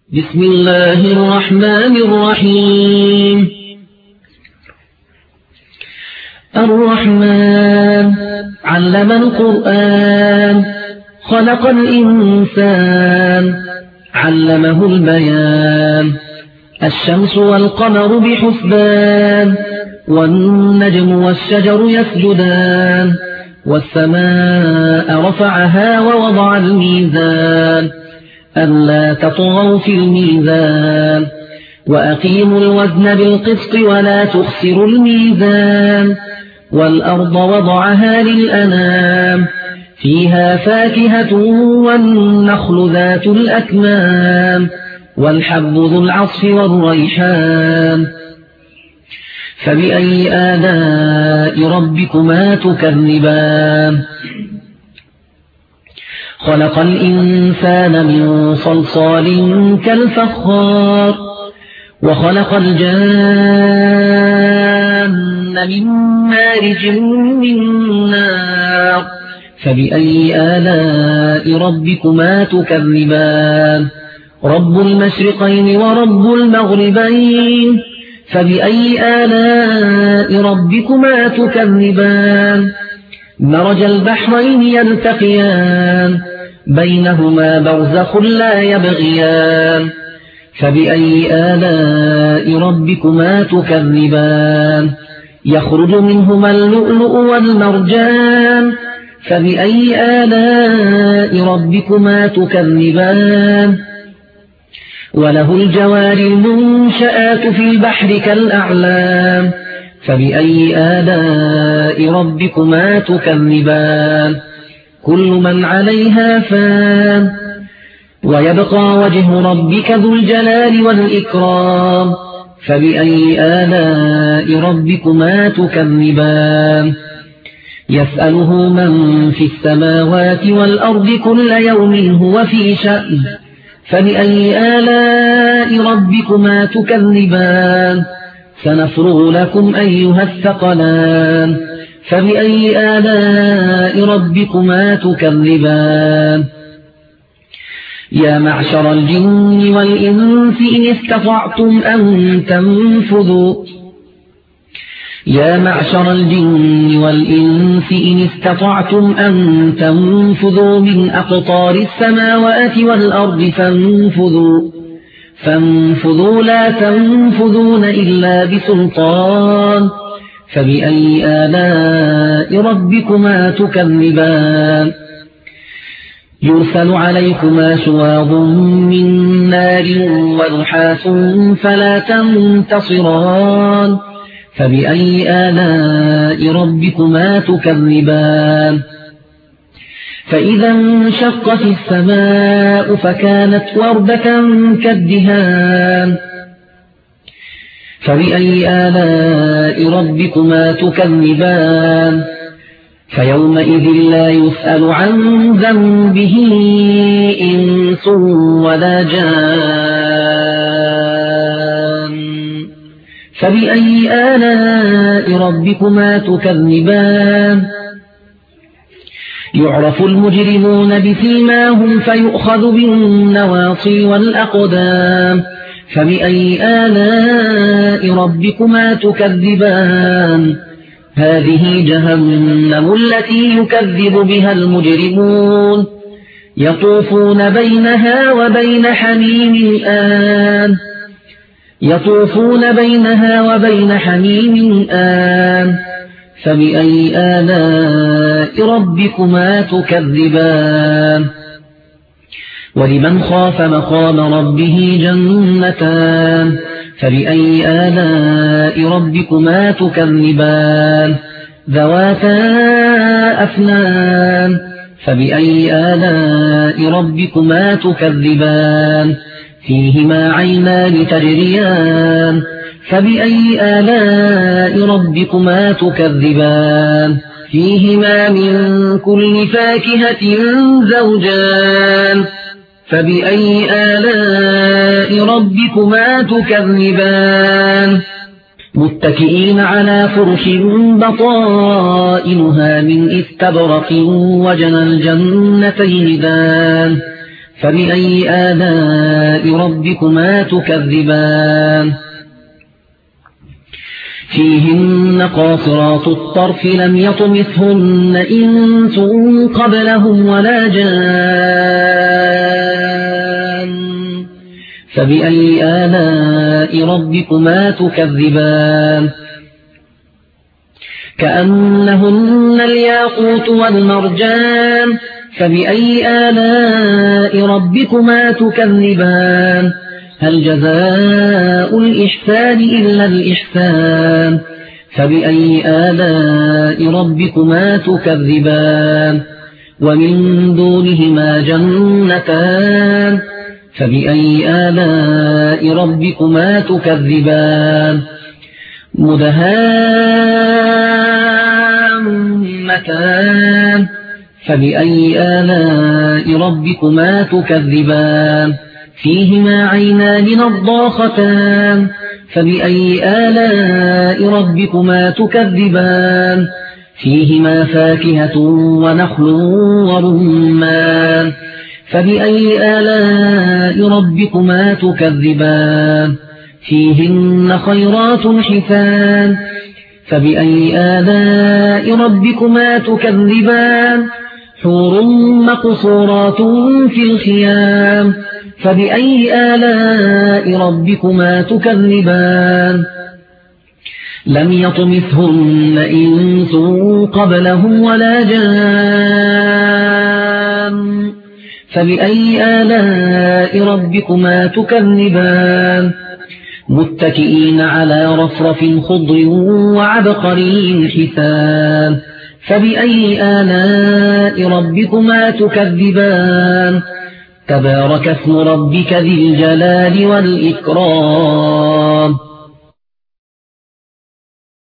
بسم الله الرحمن الرحيم. الرحمن علم القرآن خلق الإنسان علمه البيان. الشمس والقمر بحسبان والنجم والشجر يسجدان والسماء رفعها ووضع الميزان ألا تطغوا في الميزان وأقيموا الوزن بالقسط ولا تخسروا الميزان. والأرض وضعها للأنام فيها فاكهة والنخل ذات الأكمام والحب ذو العصف والريحان. فبأي آلاء ربكما تكذبان؟ خلق الإنسان من صلصال كالفخار وخلق الجان من مارج من نار. فبأي آلاء ربكما تكذبان؟ رب المشرقين ورب المغربين. فبأي آلاء ربكما تكذبان؟ مرج البحرين يلتقيان بينهما برزخ لا يبغيان. فبأي آلاء ربكما تكذبان؟ يخرج منهما اللؤلؤ والمرجان. فبأي آلاء ربكما تكذبان؟ وله الجوار المنشآت في البحر كالأعلام. فبأي آلاء ربكما تكذبان؟ كل من عليها فان ويبقى وجه ربك ذو الجلال والإكرام. فبأي آلاء ربكما تكذبان؟ يسأله من في السماوات والأرض كل يوم هو في شأن. فبأي آلاء ربكما تكذبان؟ سنفرغ لكم أيها الثقلان. فبأي آلاء ربكما تكذبان؟ يا معشر الجن والإنس إن استطعتم أن تنفذوا من أقطار السماوات والأرض فانفذوا لا تنفذون إلا بسلطان. فبأي آلاء ربكما تكذبان؟ يرسل عليكما شواظ من نار ونحاس فلا تنتصران. فبأي آلاء ربكما تكذبان؟ فإذا انشقت السماء فكانت وردة كالدهان. فبأي آلاء ربكما تكذبان؟ فيومئذ لا يسأل عن ذنبه إنس ولا جان. فبأي آلاء ربكما تكذبان؟ يعرف المجرمون بسيماهم فيؤخذ بالنواصي والأقدام. فبأي آلاء ربكما تكذبان؟ هذه جهنم التي يكذب بها المجرمون يطوفون بينها وبين حميم آن. فبأي آلاء ربكما تكذبان؟ ولمن خاف مقام ربه جنتان. فبأي آلاء ربكما تكذبان؟ ذواتا أفنان. فبأي آلاء ربكما تكذبان؟ فيهما عينان تجريان. فبأي آلاء ربكما تكذبان؟ فيهما من كل فاكهة زوجان. فبأي آلاء ربكما تكذبان؟ متكئين على فرش بطائنها من استبرق وجنى الجنتين دان. فبأي آلاء ربكما تكذبان فيهن قاصرات الطرف لم يطمثهن إنس قبلهم ولا جان فبأي آلاء ربكما تكذبان كأنهن الياقوت والمرجان فبأي آلاء ربكما تكذبان هل جزاء الإحسان إلا الإحسان فبأي آلاء ربكما تكذبان ومن دونهما جنتان فبأي آلاء ربكما تكذبان مدهامتان فبأي آلاء ربكما تكذبان فيهما عينان نضاختان فبأي آلاء ربكما تكذبان فيهما فاكهة ونخل ورمان فبأي آلاء ربكما تكذبان فيهن خيرات حسان فبأي آلاء ربكما تكذبان حور مقصورات في الخيام فبأي آلاء ربكما تكذبان لم يطمثهن إنس قبلهم ولا جان فبأي آلاء ربكما تكذبان متكئين على رفرف خضر وعبقري حسان فبأي آلاء ربكما تكذبان تبارك اسم ربك ذي الجلال والإكرام